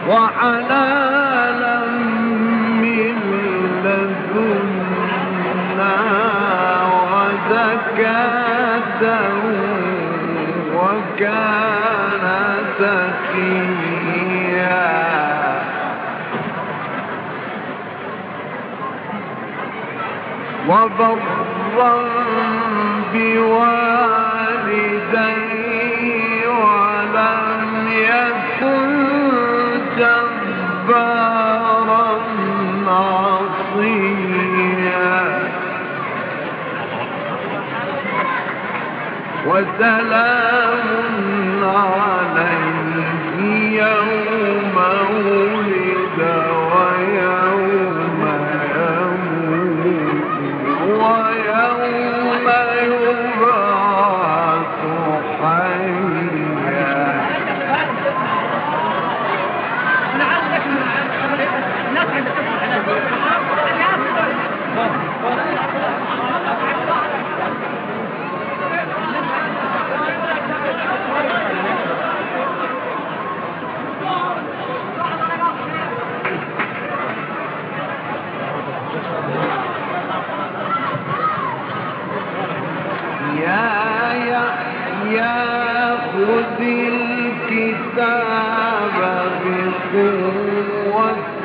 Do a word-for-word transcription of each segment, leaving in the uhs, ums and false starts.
وحنانا من لدنا وزكاة وكان تقيا وبرا بوالديه ولم يكن جبارا عصيا وسلام عليه يوم ولد ويوم يموت ويوم يبعث حيا. خذ الكتاب بقوة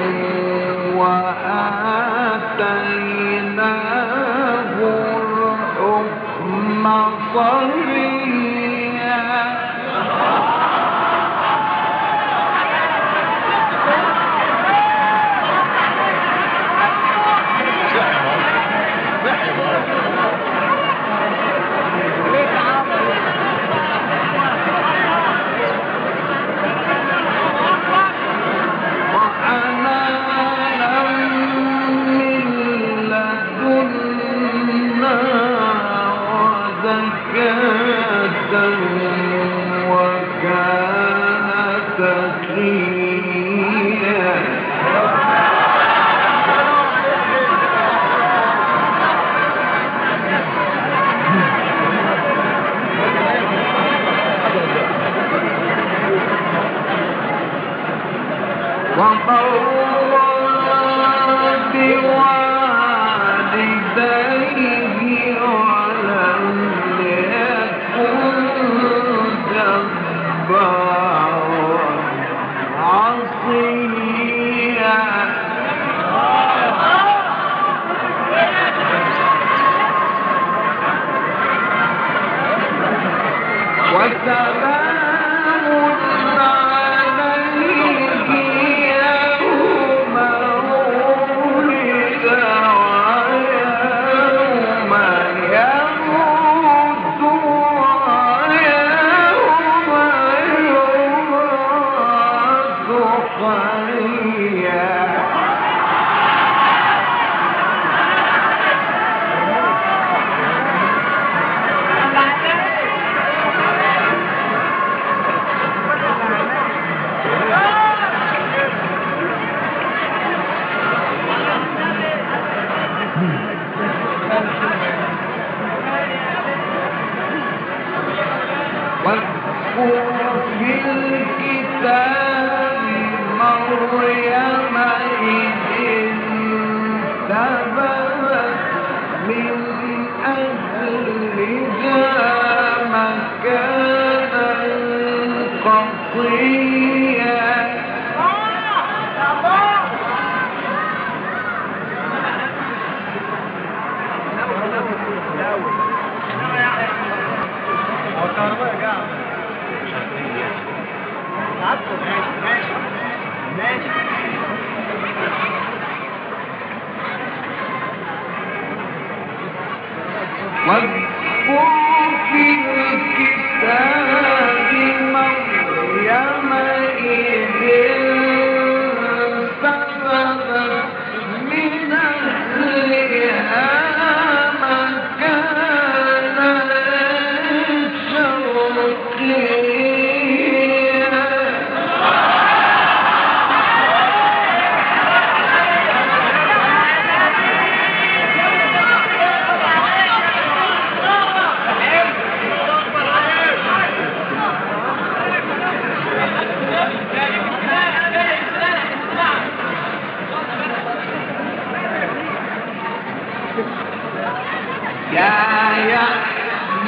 وآتيناه الحكم صبيا.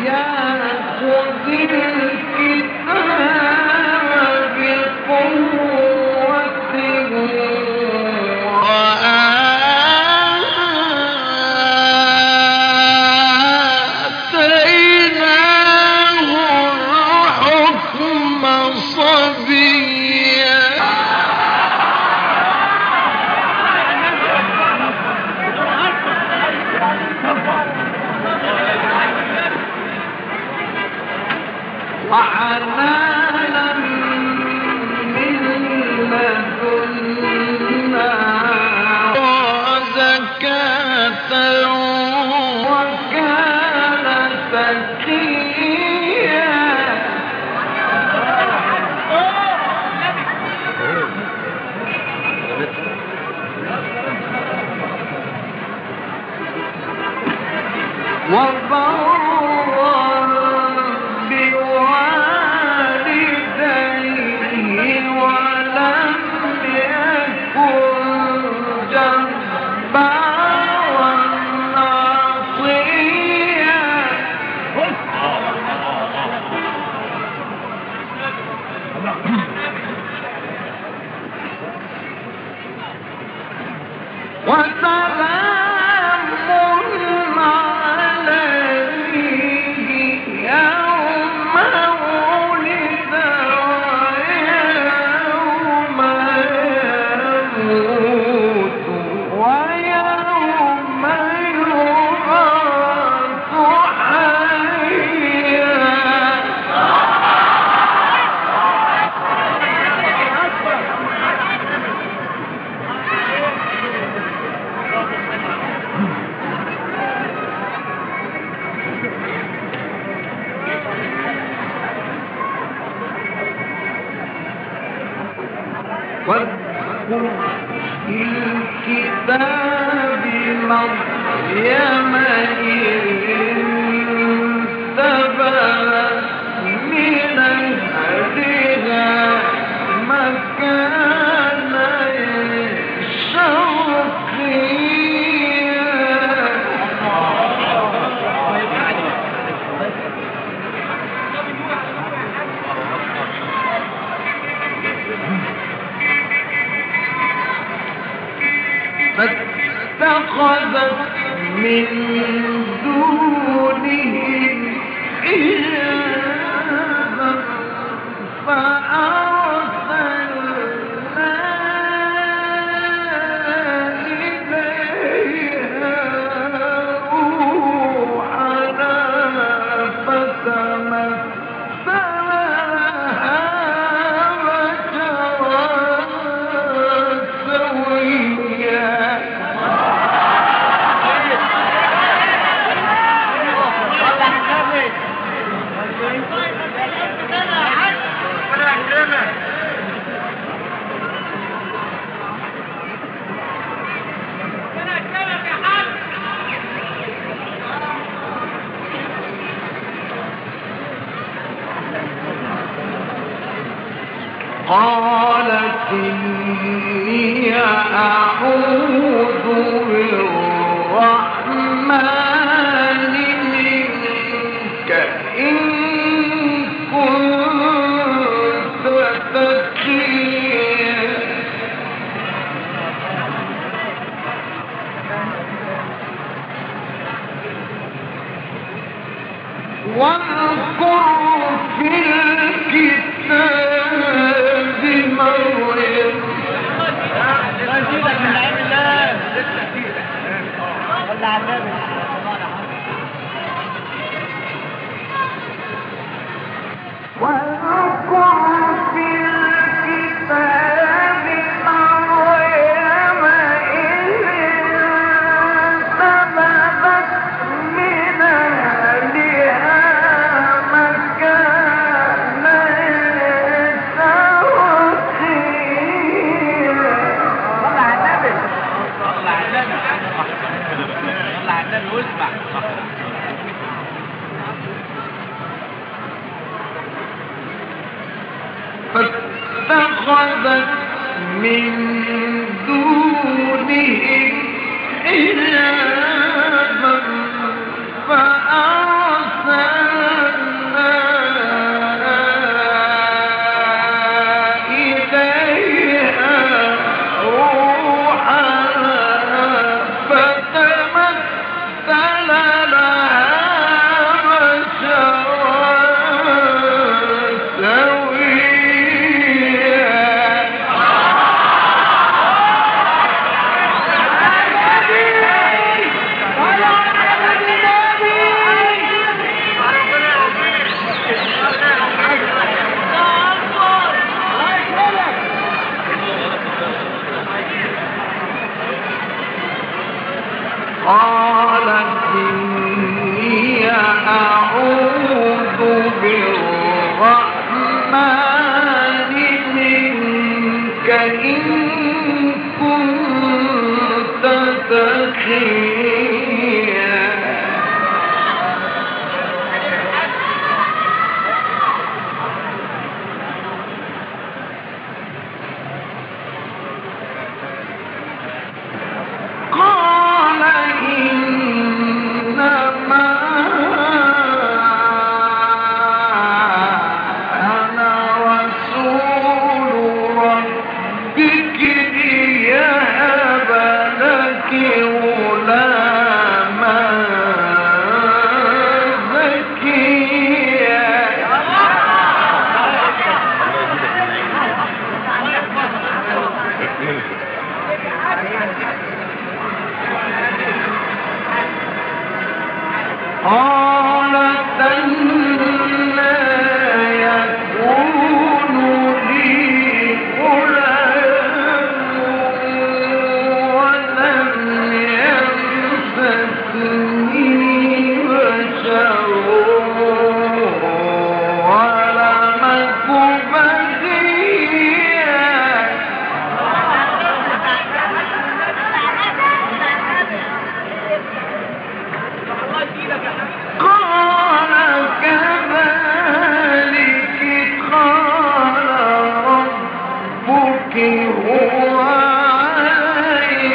يأخذ الكتاب بقوة وآتيناه الحكم صبيا وحنانا من لدنا وزكاة وكان تقيا وبرا بوالديه ولم يكن جبارا عصيا وسلام عليه يوم ولد ويوم يموت ويوم يبعث حيا واذكر في الكتاب مريم إذ انتبذت من أهلها مكانا فاتخذت من دونهم حجابا فأرسلنا إليها روحنا فتمثل لها بشرا سويا قالت إني أعوذ بالرحمن منك إن كنت تقيا واذكر في الكتاب مريم واذكر في الكتاب مريم إذ انتبذت من أهلها مكانا فاتخذت من دونهم حجابا فأرسلنا ربك إن كنت تقيا قال إنما أنا رسول ربك ليهب لك غلاما زكيا قالت أنى يكون لي غلام ولم يمسسني بشر ولم أك بغيا قال كذلك قال ربك هو علي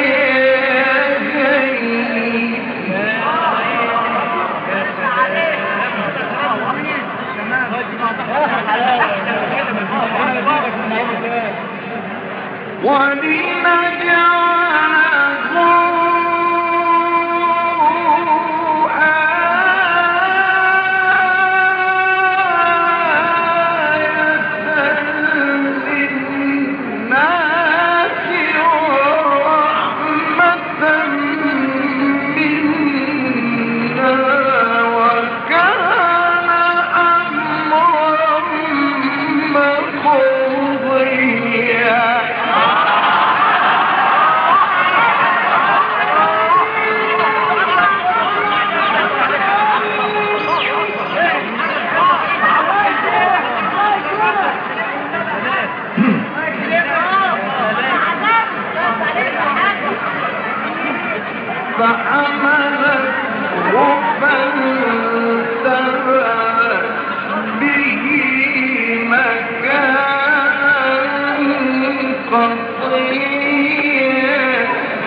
هين ولنجعله فحملته فانتبذت به مكانا قصيا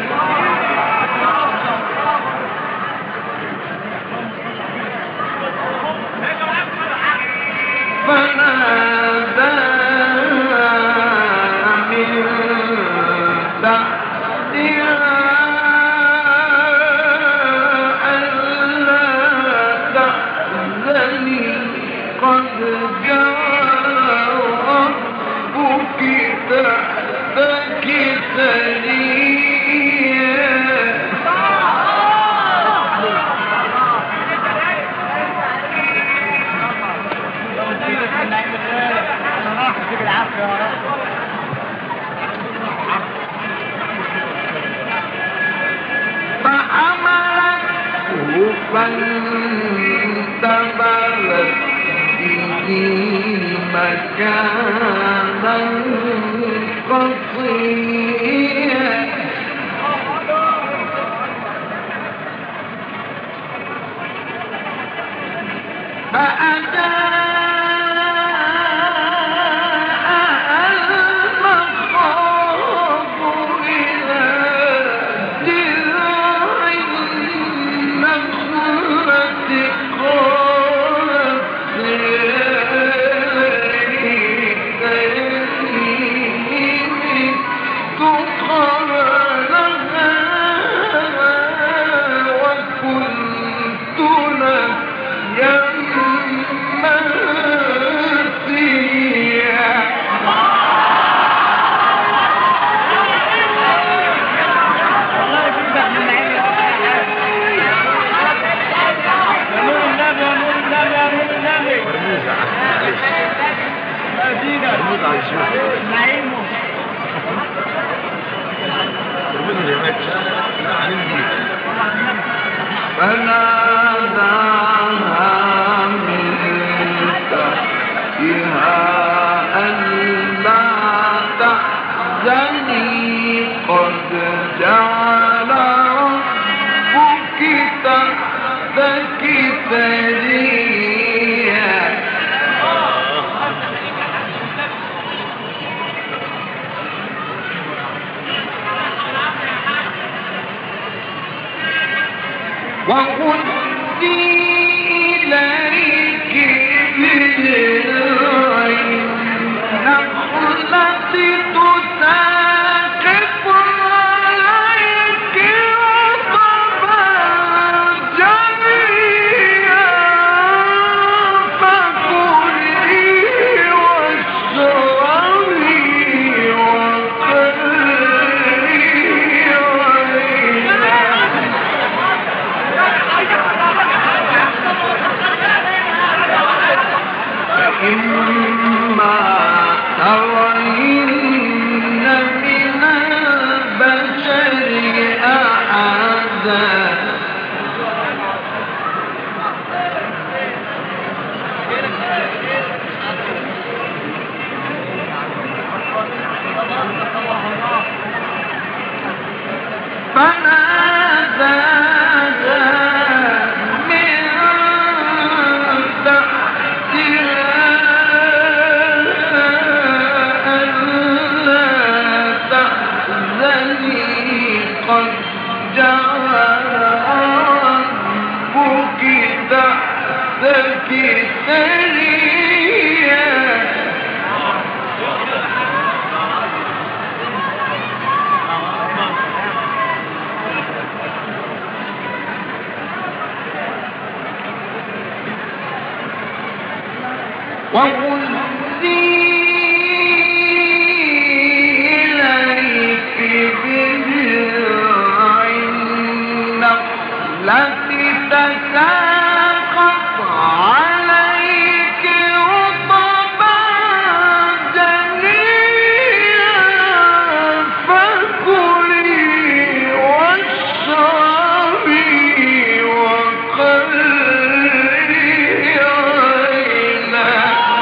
فناداها من تحتها قد جعل ربك تحتك سريا فحملته فانتبذت به مكانا قصيا فأتاها المخاض إلى جذع النخلة قالت فناداها من تحتها ألا تحزني تحزني قد جعل ربك تحتك ثريا وهزي إليك بجذع النخلة تساقط عليك رطبا جنيا فكلي واشربي وقري إما ترين من البشر أحدا فناداها من تحتها ألا تحزني قد جعل ربك تحتك ثريا وهزي إليك بجذع النخلة تساقط عليك رطبا جنيا فكلي واشربي وقري عينا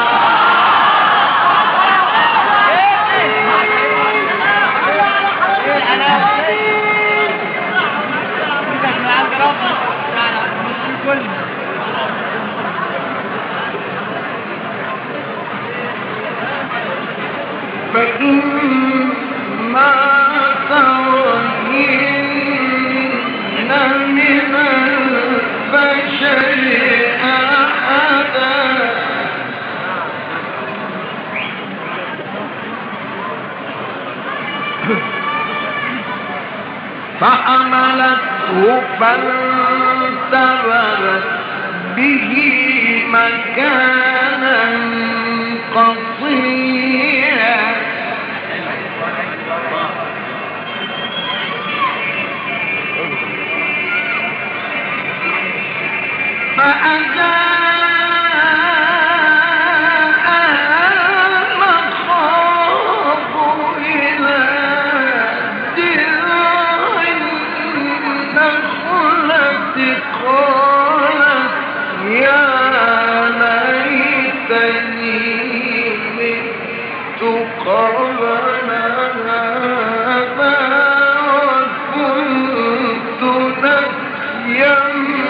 فإما ترين من البشر أحدا فحملته فانتبذت به مكانا قصيا فأجاءها المخاض إلى جذع النخلة قالت يا ليتني مت قبل هذا وكنت نسيا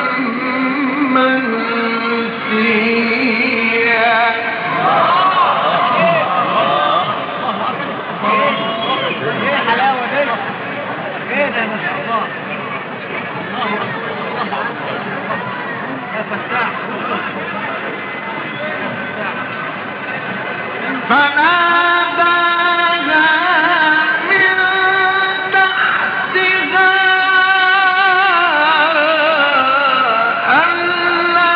منسيا ايه الحلاوه دي؟ ايه ده ما شاء الله. يا فتاح فناداها من تحتها ألا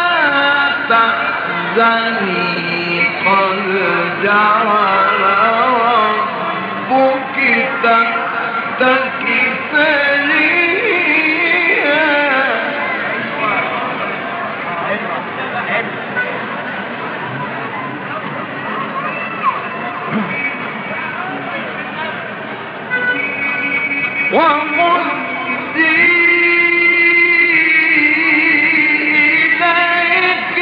تحزني قد جعل ربك تحتك ثريا ومهدي إليك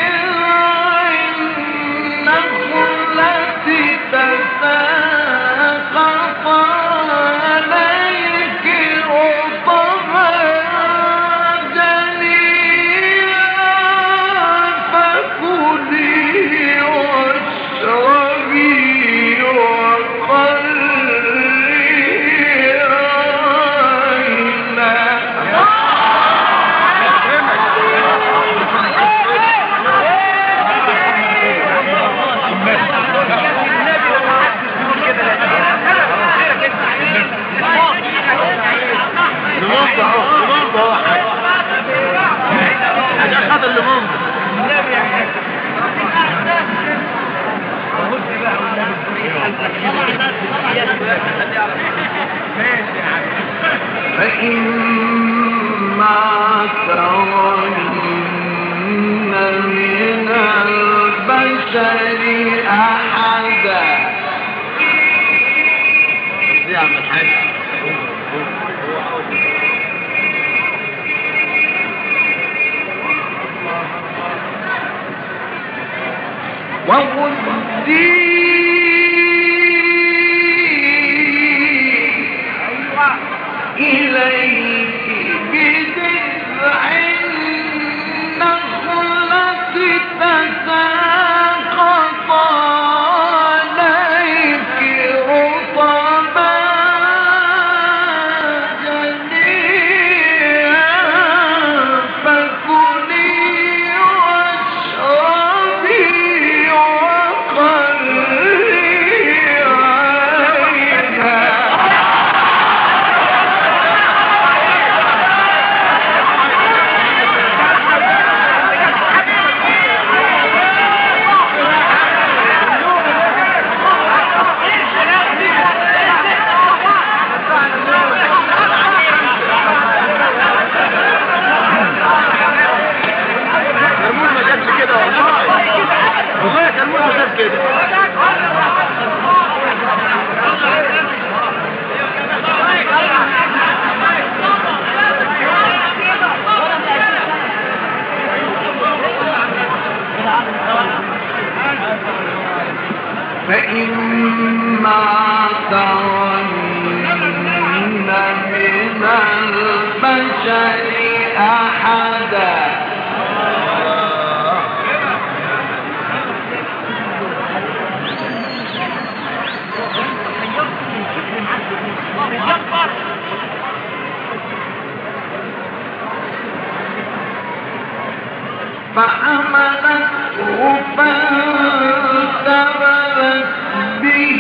بجذع النخلة تساقط فإما ترين من البشر أحدا يا عم الحاج وهدي إليك بجذع النخلة تساقط عليك رطبا جنيا فكلي واشربي وقري عينا كرمون ما جابش كده والله والله كرمون ما جاب كده فإما ترين من البشر أحدا فحملته فانتبذت به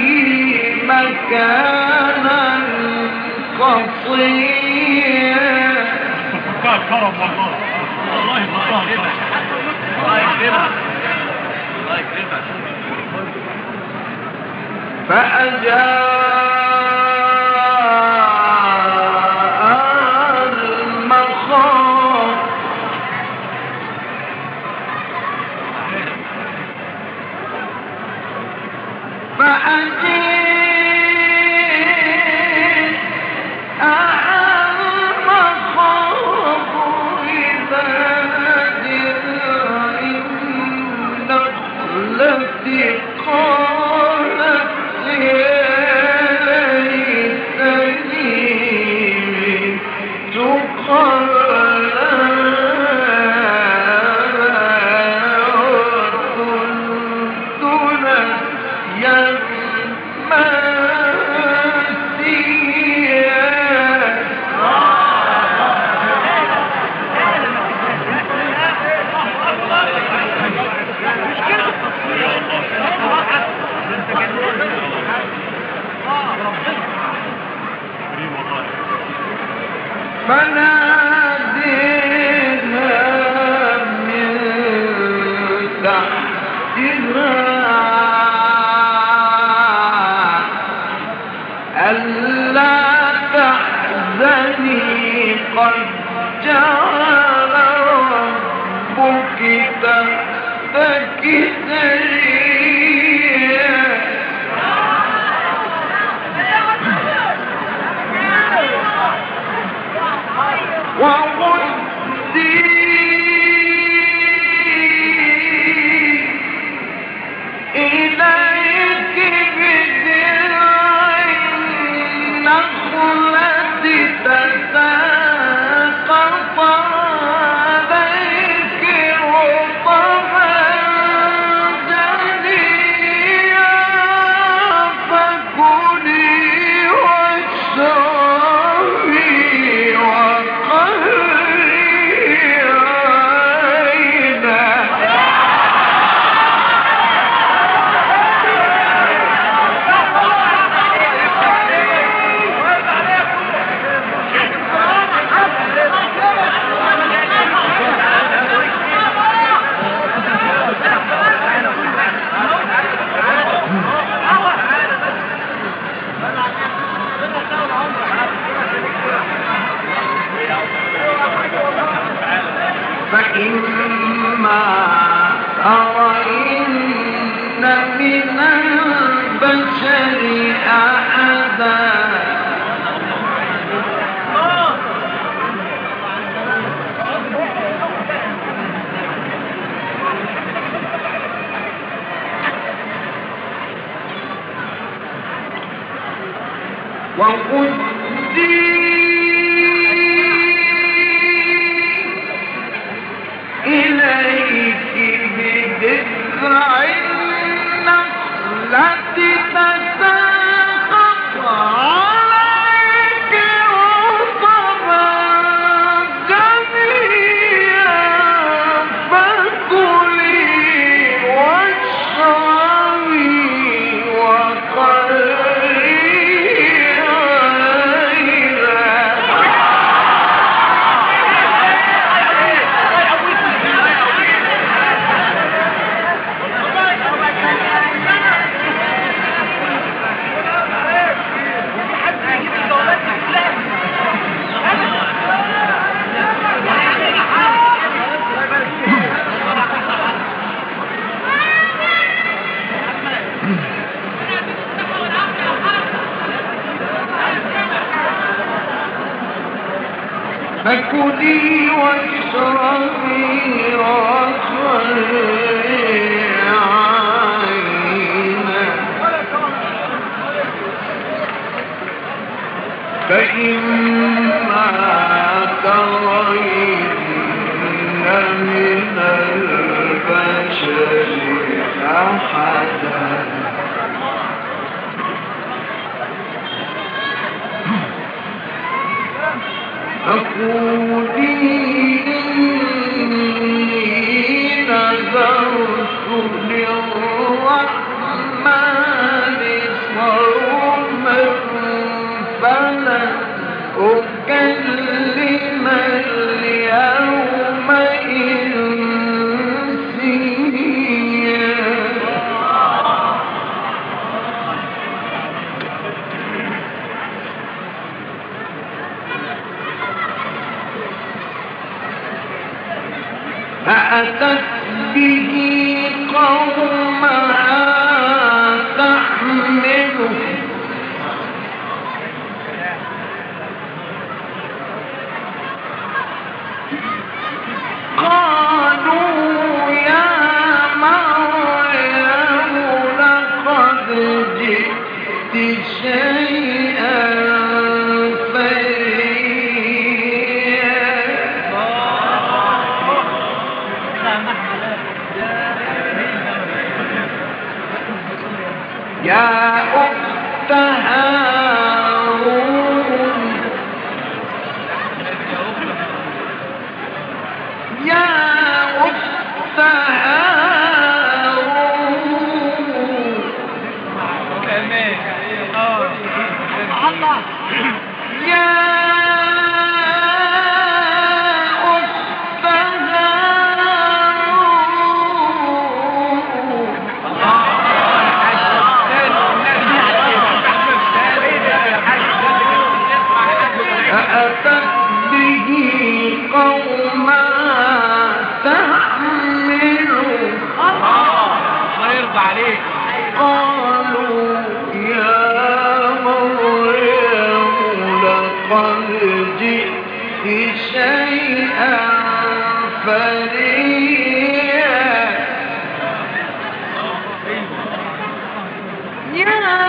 مكانا قصيا فكار كرم والله والله فكار كرم الله يكرمك الله يكرمك فأجاء المخاض فأجاء المخاض إلى جذع النخلة قالت يا ليتني مت قبل وكنت نسيا منسيا كريم والله فناديها من تحتها ألا تحزني قد جعل ربك تحتك سريا فإما ترين من البشر أحدا وقدي إليك بذكر النخلة تساقط عليك رطبا جنيا فكلي واشربي وقري فكلي واشربي وقري عينا فإما ترين من البشر أحدا فقولي إني نذرت للرحمن صوما فلن أكلم اليوم إنسيا فأتت به قومها تحمله قالوا يا مريم لقد جئت شيئا يا أخت هارون يا أخت هارون كمان الله يا أخت هارون فأتت به قوما تحمله الله يرضى عليك قالوا يا مريم لقد جئت شيئا فريا يا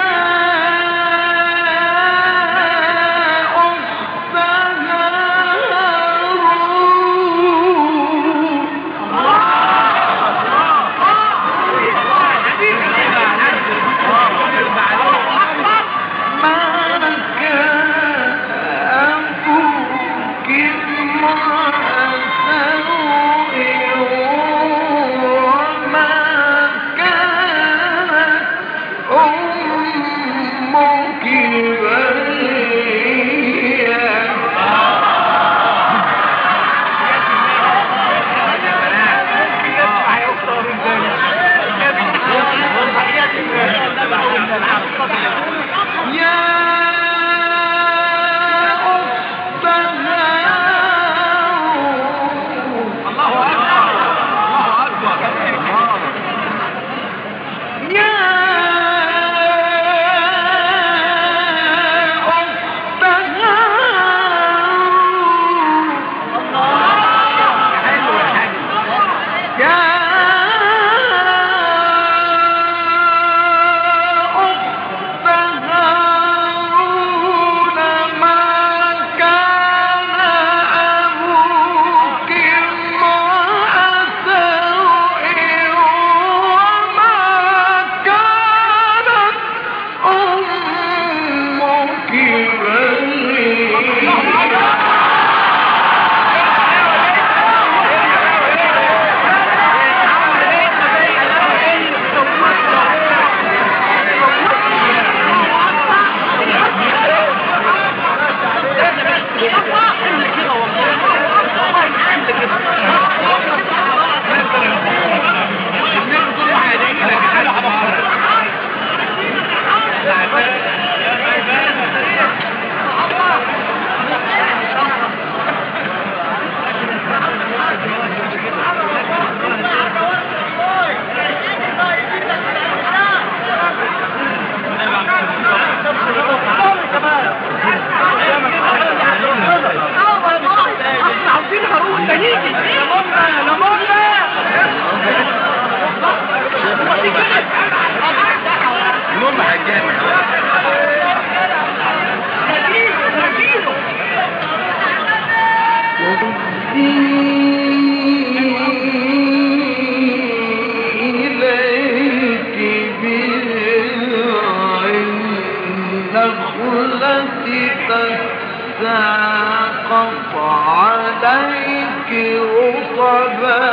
تساقط عليك رطبا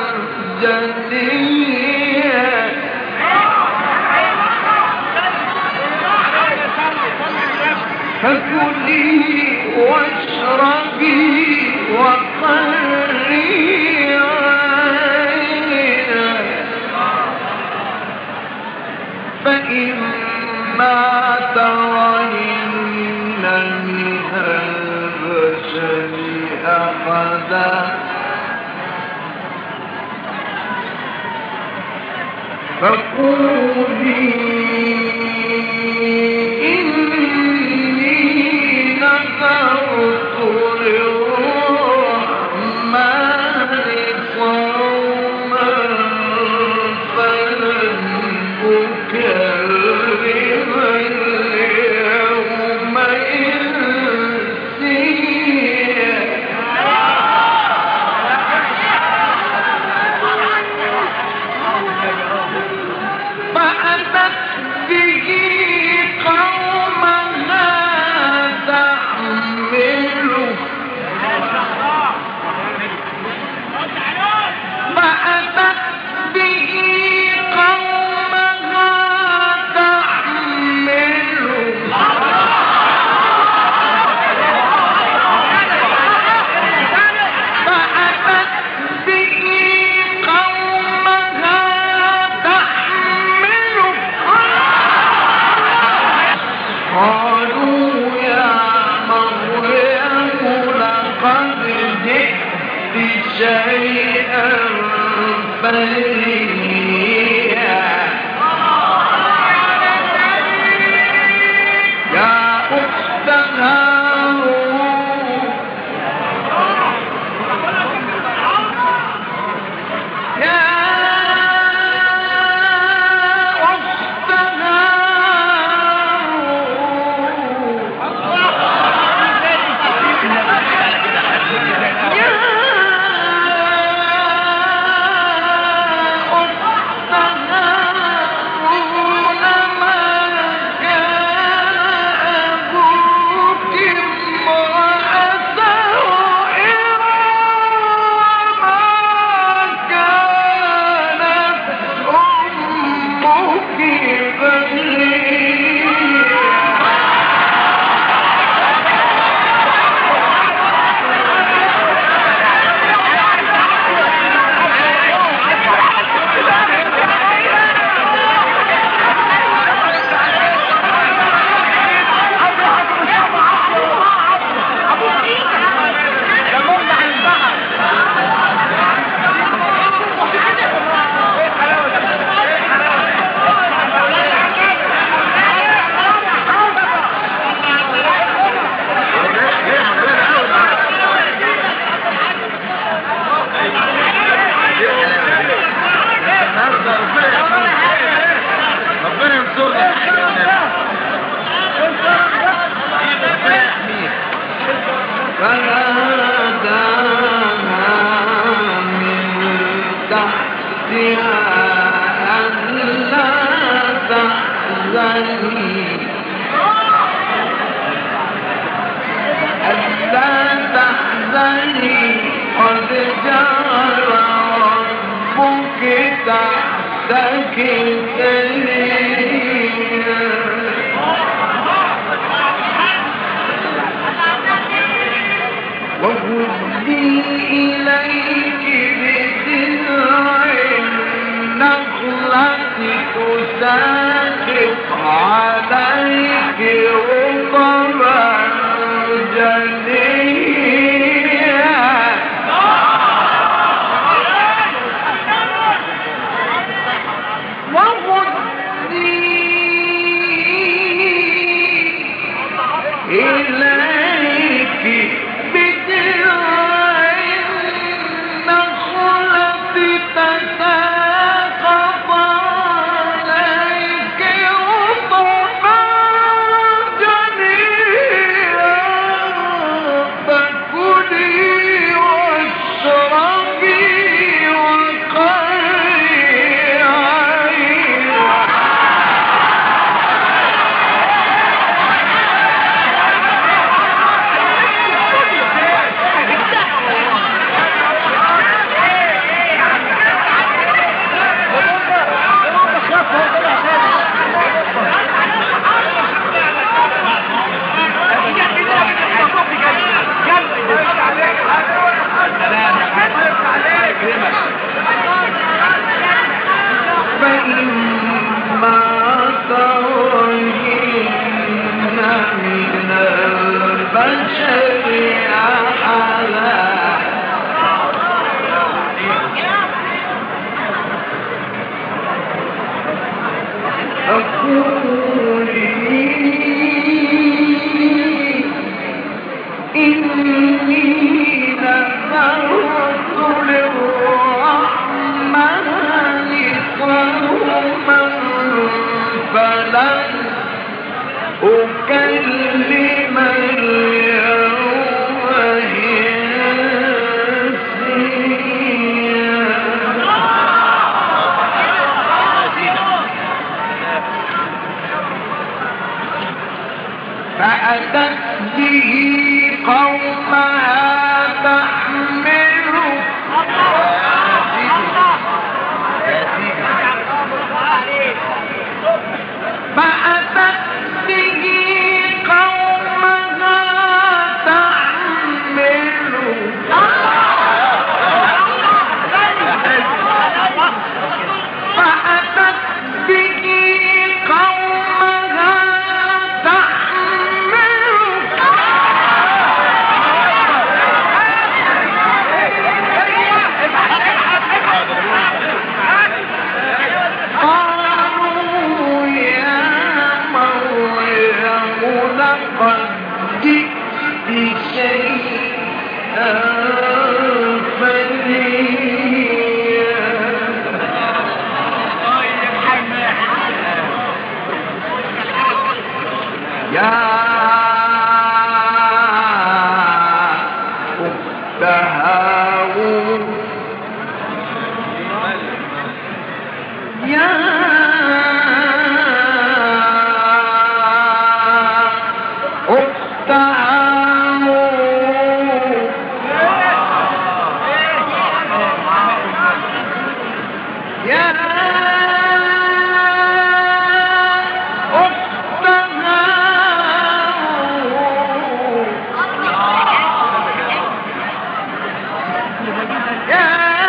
جنيا فكلي واشربي وقري عينا فإما ترين من البشر أحدا فقولي إني نذرت للرحمن صوما فلن أكلم اليوم إنسيا فأتت به قومها تحمله فأتت به قومها تحمله فأتت به قومها تحمله قالوا يا مريم لقد جئت شيئا فريا يا أخت هارون يا أخت ربنا ينصرك فناداها من تحتها ألا تحزني ألا تحزني قد جعل ربك تحتك سريا وهزي إليك بجذع النخلة تساقط على رطبا جنيا وهزي إليك بجذع النخلة تساقط عليك رطبا جنيا فكلي واشربي وقري عينا فإما ترين من البشر أحدا فقولي إني نذرت للرحمن صوما فلن أكلم اليوم إنسيا فأتت به قومها تحمله فأتت به قومها تحمله فأتت به قومها قالوا يا مريم لقد جئت شيئا فريا يا أخت هارون يا أخت هارون يا أخت هارون يا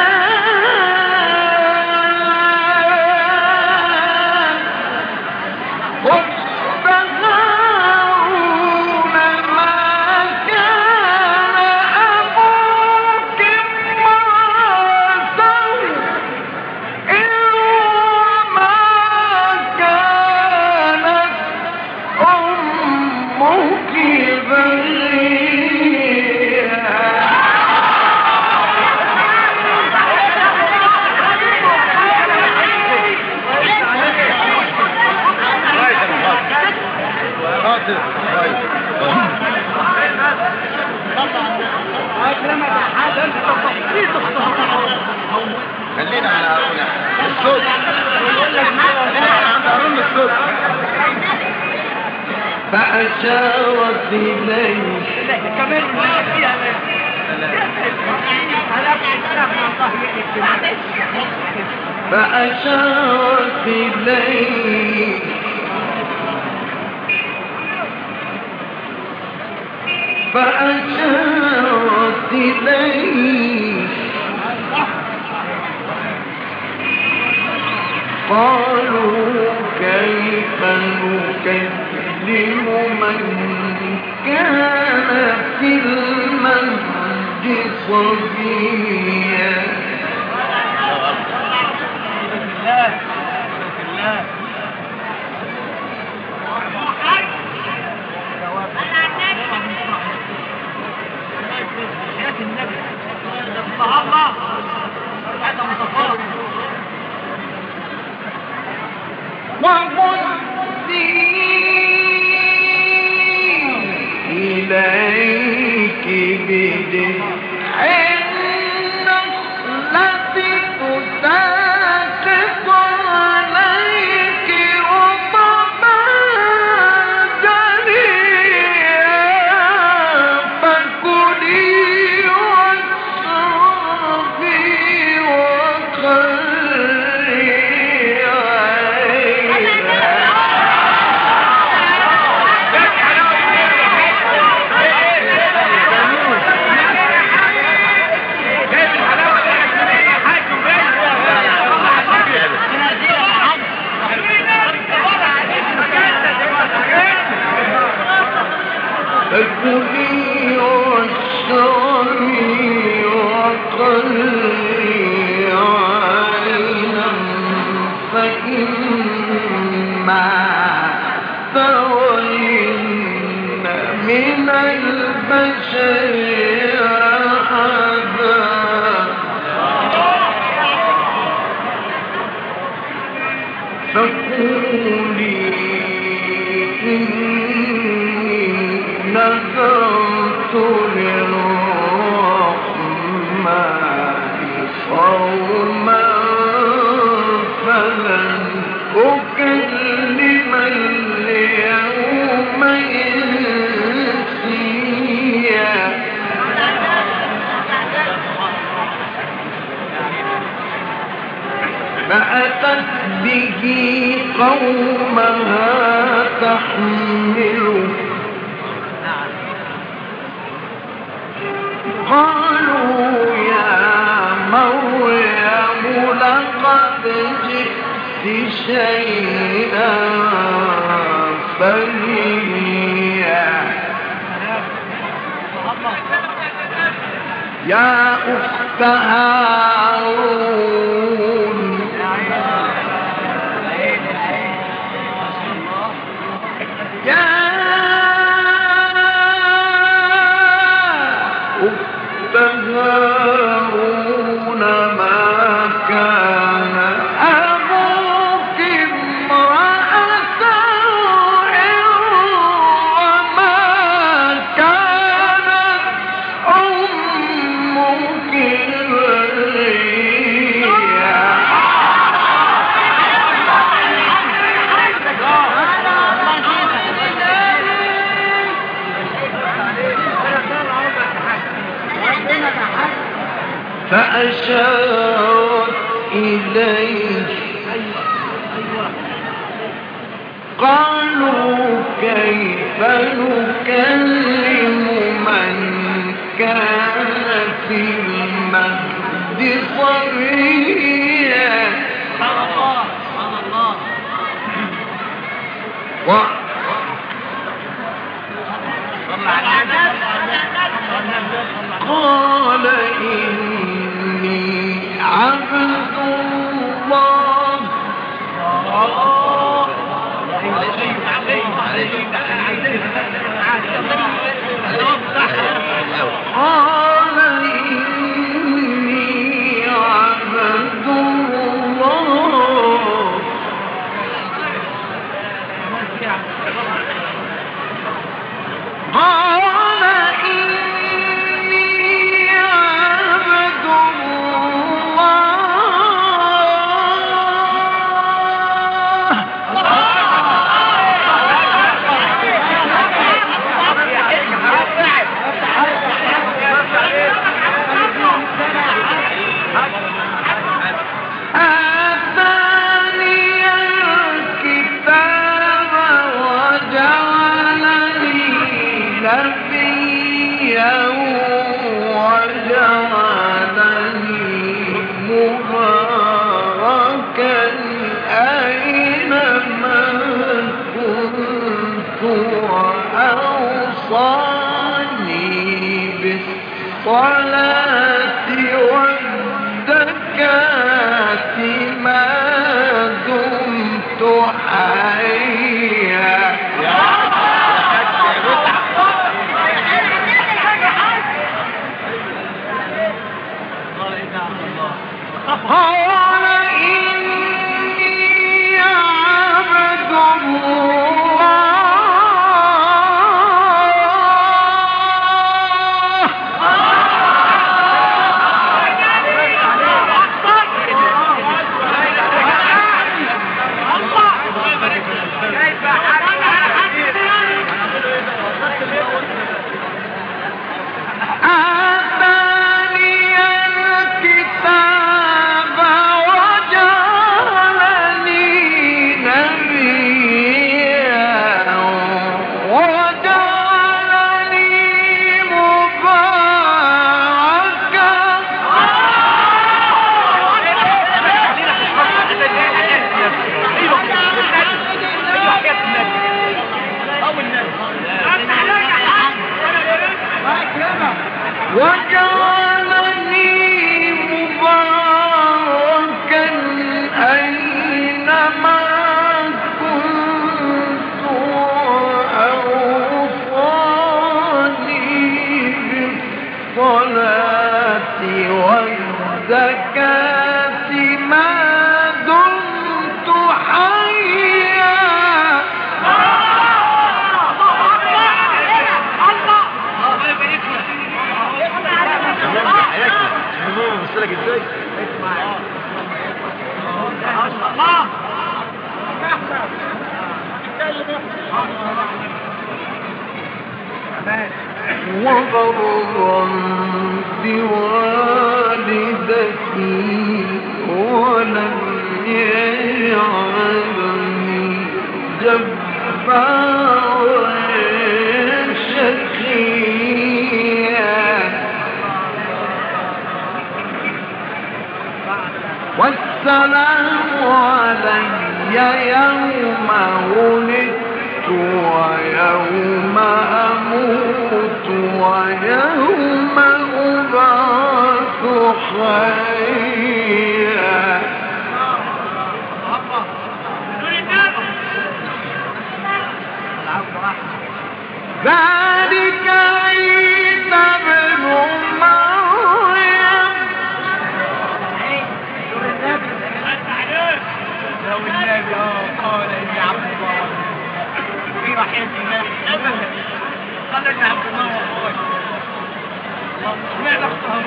خلينا على هارون الصوت خلينا على هارون الصوت فأشارت إليه فأشارت إليه فأشارت إليه قالوا كيف نؤمن يكلم من كان في المهد صبيا وهزي إليك بدفع النخلة تساقط عليك رطبا جنيا فكلي واشربي وقري فكلي واشربي وقري عينا فإما ترين من البشر أحدا فقولي نذرت للرحمن صوما فلن أكلم اليوم إنسيا فأتت به قومها تحمله قالوا يا مريم لقد جئت شيئا فريا يا أخت هارون يا أخت هارون ما كان أبوك امرأ سوء وما كانت أمك بغيا فأشارت إليه قالوا كيف نكلم من كان في المهد صبيا قال إني عبد الله قال إني عبد الله قال إني عبد مباركا أينما كنت وأوصاني بالصلاة والزكاة ما دمت حيا. قال إني عبد وجعلني مباركا أينما كنت وأوصاني بالصلاة والزكاة ما دمت حيا. بصلك ازاي؟ وبرا بوالدتي ولم يجعلني جبارا شقيا. والسلام علي يوم ولدت ويوم أموت ويوم أبعث حيا. ذلك عيسى ابن مريم. لو النبي اه قال يا عبد الله في رحيم الله ابدا قال يا عبد الله ما نختار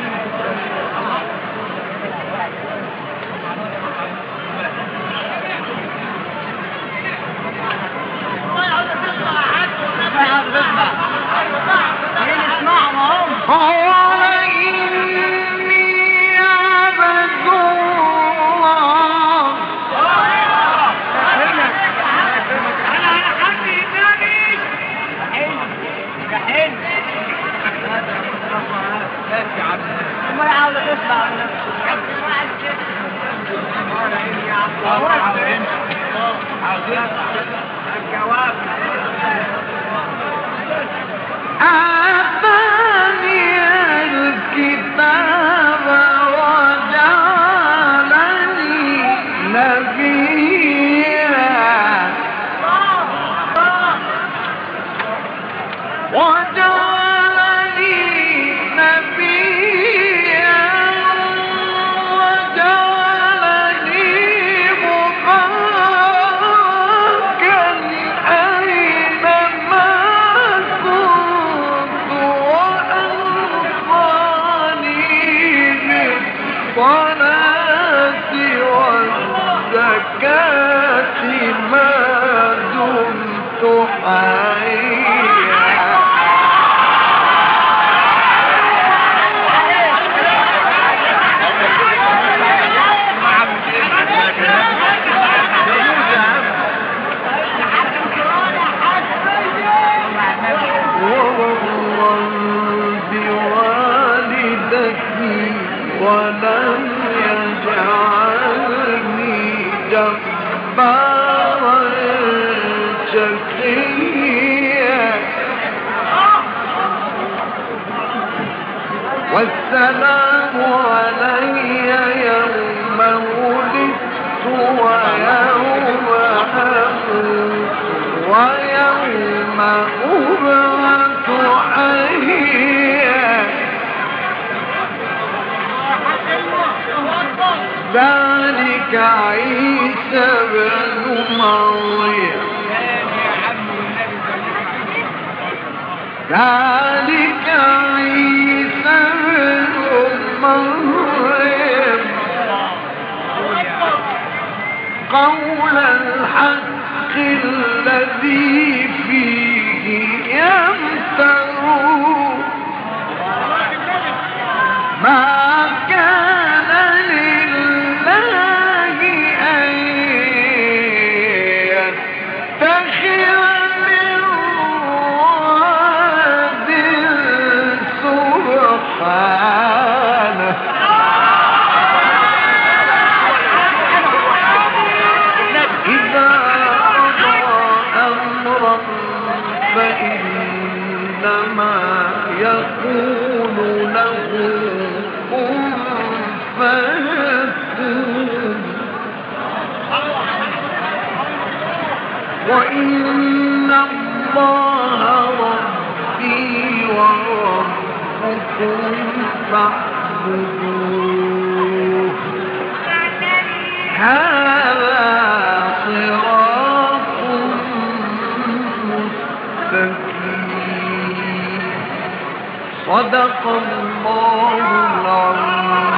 آتاني الكتاب وجعلني نبيا وجعلني نبيا وجعلني مباركا أينما كنت وأوصاني بالصلاة والزكاة ما دمت حيا. وبرا بوالدتي ولم يجعلني جبارا شقيا. والسلام علي يوم ولدت ويوم أموت ويوم أبعث حيا ذلك عيسى بن مريم ذلك عيسى بن مريم قول الحق الذي فيه يمترون ما كان لله أن يتخذ من ولد سبحانه إذا قضى أمرا فإنما يقول له كن فيكون وإن الله ربي وربكم فاعبدوه هذا صراط مستقيم صدق الله العظيم